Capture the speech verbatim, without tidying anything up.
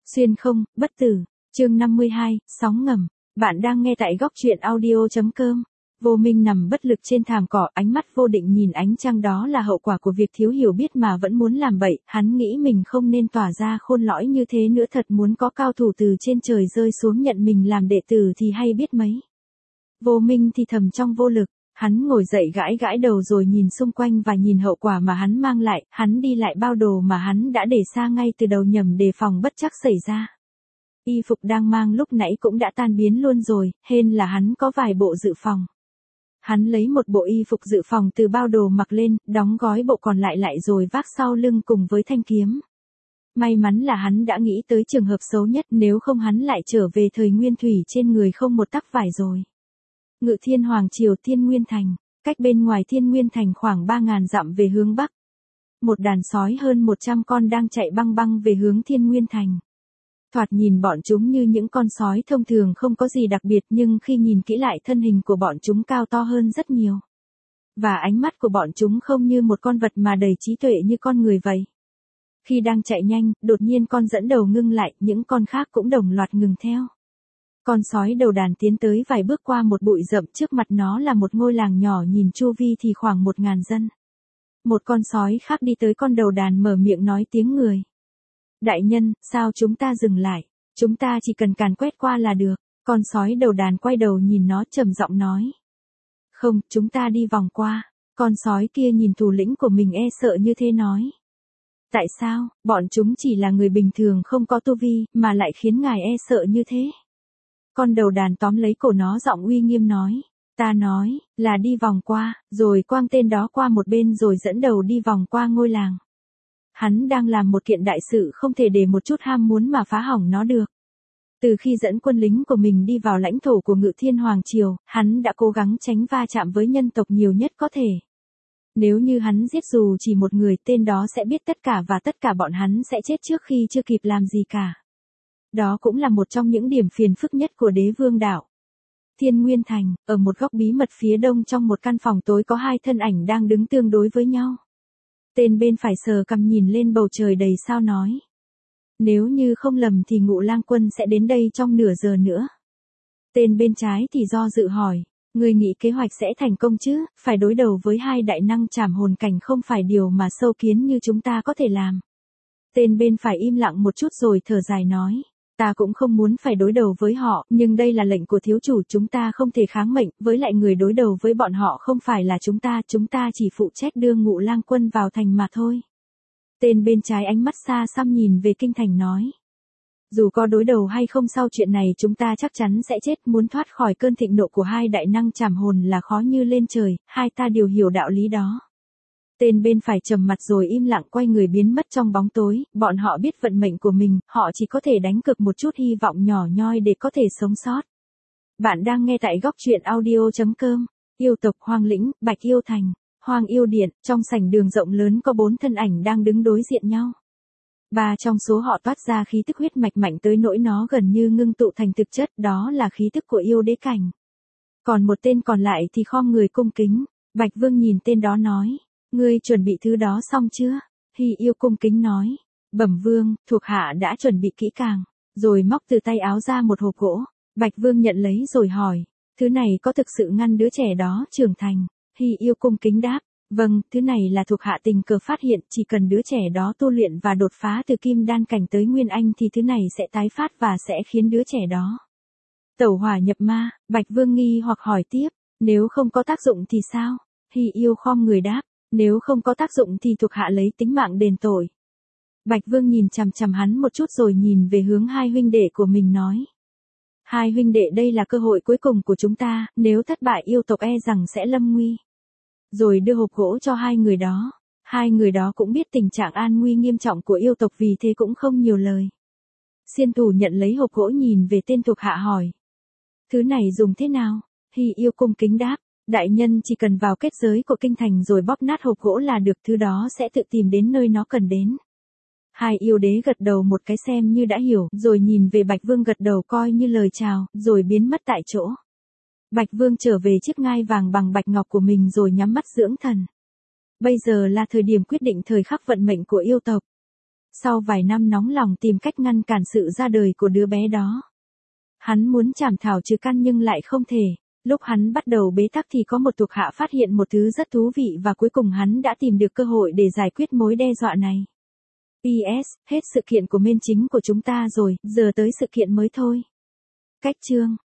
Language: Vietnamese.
Xuyên không, bất tử, chương năm mươi hai, sóng ngầm. Bạn đang nghe tại góc truyện audio.com. Vô Minh nằm bất lực trên thảm cỏ, ánh mắt vô định nhìn ánh trăng, đó là hậu quả của việc thiếu hiểu biết mà vẫn muốn làm bậy. Hắn nghĩ mình không nên tỏa ra khôn lõi như thế nữa, thật muốn có cao thủ từ trên trời rơi xuống nhận mình làm đệ tử thì hay biết mấy. Vô Minh thì thầm trong vô lực. Hắn ngồi dậy gãi gãi đầu rồi nhìn xung quanh và nhìn hậu quả mà hắn mang lại, hắn đi lại bao đồ mà hắn đã để xa ngay từ đầu nhằm đề phòng bất trắc xảy ra. Y phục đang mang lúc nãy cũng đã tan biến luôn rồi, hên là hắn có vài bộ dự phòng. Hắn lấy một bộ y phục dự phòng từ bao đồ mặc lên, đóng gói bộ còn lại lại rồi vác sau lưng cùng với thanh kiếm. May mắn là hắn đã nghĩ tới trường hợp xấu nhất, nếu không hắn lại trở về thời nguyên thủy trên người không một tắc vải rồi. Ngự Thiên Hoàng Triều Thiên Nguyên Thành, cách bên ngoài Thiên Nguyên Thành khoảng ba ngàn dặm về hướng bắc. Một đàn sói hơn một trăm con đang chạy băng băng về hướng Thiên Nguyên Thành. Thoạt nhìn bọn chúng như những con sói thông thường không có gì đặc biệt, nhưng khi nhìn kỹ lại thân hình của bọn chúng cao to hơn rất nhiều. Và ánh mắt của bọn chúng không như một con vật mà đầy trí tuệ như con người vậy. Khi đang chạy nhanh, đột nhiên con dẫn đầu ngưng lại, những con khác cũng đồng loạt ngừng theo. Con sói đầu đàn tiến tới vài bước qua một bụi rậm, trước mặt nó là một ngôi làng nhỏ, nhìn chu vi thì khoảng một ngàn dân. Một con sói khác đi tới con đầu đàn mở miệng nói tiếng người. Đại nhân, sao chúng ta dừng lại? Chúng ta chỉ cần càn quét qua là được. Con sói đầu đàn quay đầu nhìn nó trầm giọng nói. Không, chúng ta đi vòng qua. Con sói kia nhìn thủ lĩnh của mình e sợ như thế nói. Tại sao, bọn chúng chỉ là người bình thường không có tu vi, mà lại khiến ngài e sợ như thế? Con đầu đàn tóm lấy cổ nó giọng uy nghiêm nói. Ta nói, là đi vòng qua, rồi quang tên đó qua một bên rồi dẫn đầu đi vòng qua ngôi làng. Hắn đang làm một kiện đại sự, không thể để một chút ham muốn mà phá hỏng nó được. Từ khi dẫn quân lính của mình đi vào lãnh thổ của Ngự Thiên Hoàng Triều, hắn đã cố gắng tránh va chạm với nhân tộc nhiều nhất có thể. Nếu như hắn giết dù chỉ một người, tên đó sẽ biết tất cả và tất cả bọn hắn sẽ chết trước khi chưa kịp làm gì cả. Đó cũng là một trong những điểm phiền phức nhất của đế vương đảo. Thiên Nguyên Thành, ở một góc bí mật phía đông trong một căn phòng tối có hai thân ảnh đang đứng tương đối với nhau. Tên bên phải sờ cằm nhìn lên bầu trời đầy sao nói. Nếu như không lầm thì Ngũ Lang Quân sẽ đến đây trong nửa giờ nữa. Tên bên trái thì do dự hỏi. Người nghĩ kế hoạch sẽ thành công chứ, phải đối đầu với hai đại năng trảm hồn cảnh không phải điều mà sâu kiến như chúng ta có thể làm. Tên bên phải im lặng một chút rồi thở dài nói. Ta cũng không muốn phải đối đầu với họ, nhưng đây là lệnh của thiếu chủ, chúng ta không thể kháng mệnh, với lại người đối đầu với bọn họ không phải là chúng ta, chúng ta chỉ phụ trách đưa Ngũ Lang Quân vào thành mà thôi. Tên bên trái ánh mắt xa xăm nhìn về kinh thành nói. Dù có đối đầu hay không, sau chuyện này chúng ta chắc chắn sẽ chết, muốn thoát khỏi cơn thịnh nộ của hai đại năng trảm hồn là khó như lên trời, hai ta đều hiểu đạo lý đó. Tên bên phải trầm mặt rồi im lặng quay người biến mất trong bóng tối, bọn họ biết vận mệnh của mình, họ chỉ có thể đánh cược một chút hy vọng nhỏ nhoi để có thể sống sót. Bạn đang nghe tại góc truyện audio.com, yêu tộc Hoang Lĩnh, Bạch Yêu Thành, Hoang Yêu Điện, trong sảnh đường rộng lớn có bốn thân ảnh đang đứng đối diện nhau. Ba trong số họ toát ra khí tức huyết mạch mạnh tới nỗi nó gần như ngưng tụ thành thực chất, đó là khí tức của yêu đế cảnh. Còn một tên còn lại thì khom người cung kính, Bạch Vương nhìn tên đó nói. Ngươi chuẩn bị thứ đó xong chưa? Hy Yêu cung kính nói. Bẩm Vương, thuộc hạ đã chuẩn bị kỹ càng, rồi móc từ tay áo ra một hộp gỗ. Bạch Vương nhận lấy rồi hỏi. Thứ này có thực sự ngăn đứa trẻ đó trưởng thành? Hy Yêu cung kính đáp. Vâng, thứ này là thuộc hạ tình cờ phát hiện, chỉ cần đứa trẻ đó tu luyện và đột phá từ kim đan cảnh tới nguyên anh thì thứ này sẽ tái phát và sẽ khiến đứa trẻ đó tẩu hỏa nhập ma. Bạch Vương nghi hoặc hỏi tiếp. Nếu không có tác dụng thì sao? Hy Yêu khom người đáp. Nếu không có tác dụng thì thuộc hạ lấy tính mạng đền tội. Bạch Vương nhìn chằm chằm hắn một chút rồi nhìn về hướng hai huynh đệ của mình nói. Hai huynh đệ, đây là cơ hội cuối cùng của chúng ta, nếu thất bại yêu tộc e rằng sẽ lâm nguy. Rồi đưa hộp gỗ cho hai người đó. Hai người đó cũng biết tình trạng an nguy nghiêm trọng của yêu tộc, vì thế cũng không nhiều lời. Xiên thủ nhận lấy hộp gỗ nhìn về tên thuộc hạ hỏi. Thứ này dùng thế nào? Hy Yêu cung kính đáp. Đại nhân chỉ cần vào kết giới của kinh thành rồi bóp nát hộp gỗ là được, thứ đó sẽ tự tìm đến nơi nó cần đến. Hai yêu đế gật đầu một cái xem như đã hiểu, rồi nhìn về Bạch Vương gật đầu coi như lời chào, rồi biến mất tại chỗ. Bạch Vương trở về chiếc ngai vàng bằng bạch ngọc của mình rồi nhắm mắt dưỡng thần. Bây giờ là thời điểm quyết định thời khắc vận mệnh của yêu tộc. Sau vài năm nóng lòng tìm cách ngăn cản sự ra đời của đứa bé đó. Hắn muốn chảm thảo trừ căn nhưng lại không thể. Lúc hắn bắt đầu bế tắc thì có một thuộc hạ phát hiện một thứ rất thú vị và cuối cùng hắn đã tìm được cơ hội để giải quyết mối đe dọa này. pê ét, hết sự kiện của main chính của chúng ta rồi, giờ tới sự kiện mới thôi. Cách chương